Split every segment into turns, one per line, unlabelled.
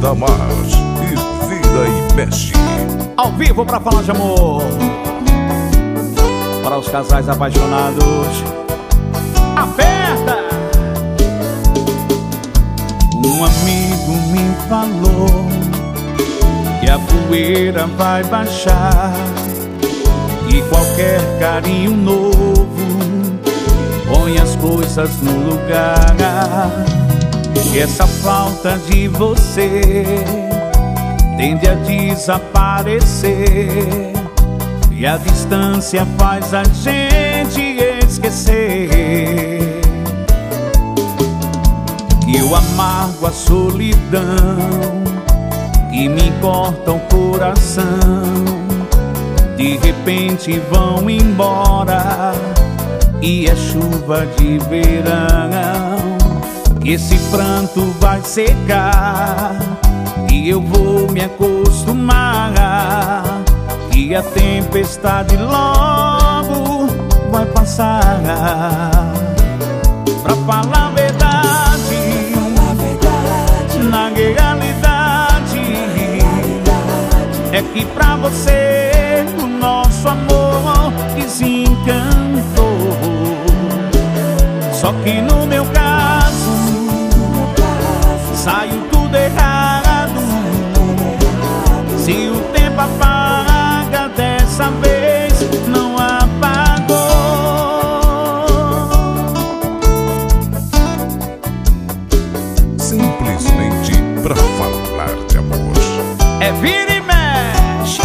Banda Mais e Vira e Mexe.
Ao vivo pra falar de amor, para os casais apaixonados. Aperta! Um amigo me falou que a poeira vai baixar e qualquer carinho novo põe as coisas no lugar. E essa falta de você tende a desaparecer e a distância faz a gente esquecer que o amargo, a solidão que me corta o coração, de repente vão embora e é chuva de verão. Esse pranto vai secar e eu vou me acostumar, e a tempestade logo vai passar. Pra falar a verdade, na realidade, é que pra você o nosso amor desencantou. Só que no meu caso saiu tudo errado. Se o tempo apaga, dessa vez não apagou.
Simplesmente pra falar de amor.
É vira e mexe.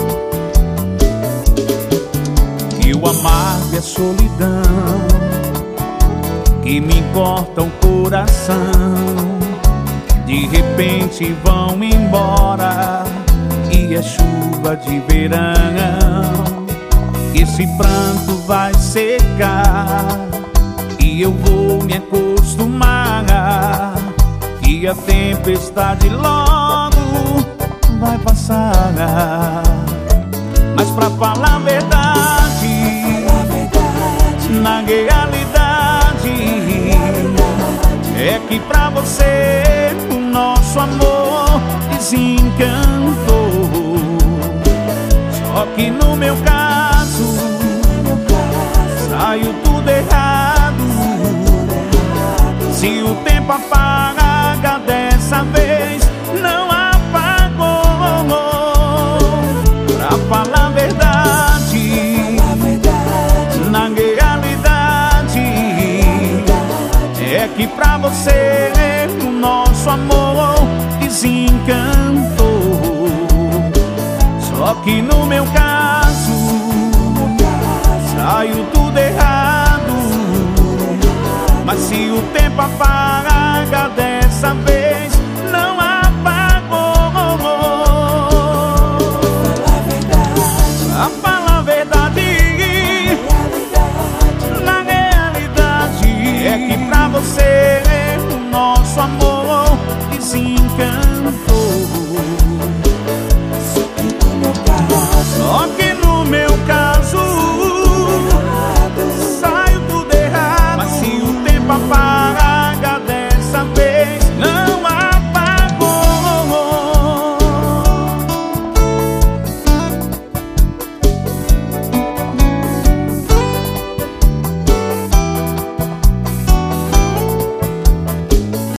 E o amargo é solidão que me corta o coração, de repente vão embora e é chuva de verão. Esse pranto vai secar e eu vou me acostumar, e a tempestade logo vai passar. Mas pra falar a verdade, na realidade, é que pra você o nosso amor desencantou. Só que no meu caso saiu tudo errado. Se o tempo apaga, dessa vez não apagou. Pra falar a verdade, na realidade, é que pra você o nosso amor desencantou. Só que no meu caso saiu tudo errado. Mas se o tempo apaga, dessa vez não apagou. Pra falar a verdade, na realidade, é que pra você o nosso amor desencantou. Só que no meu caso saiu tudo errado. Mas se o tempo apaga, dessa vez não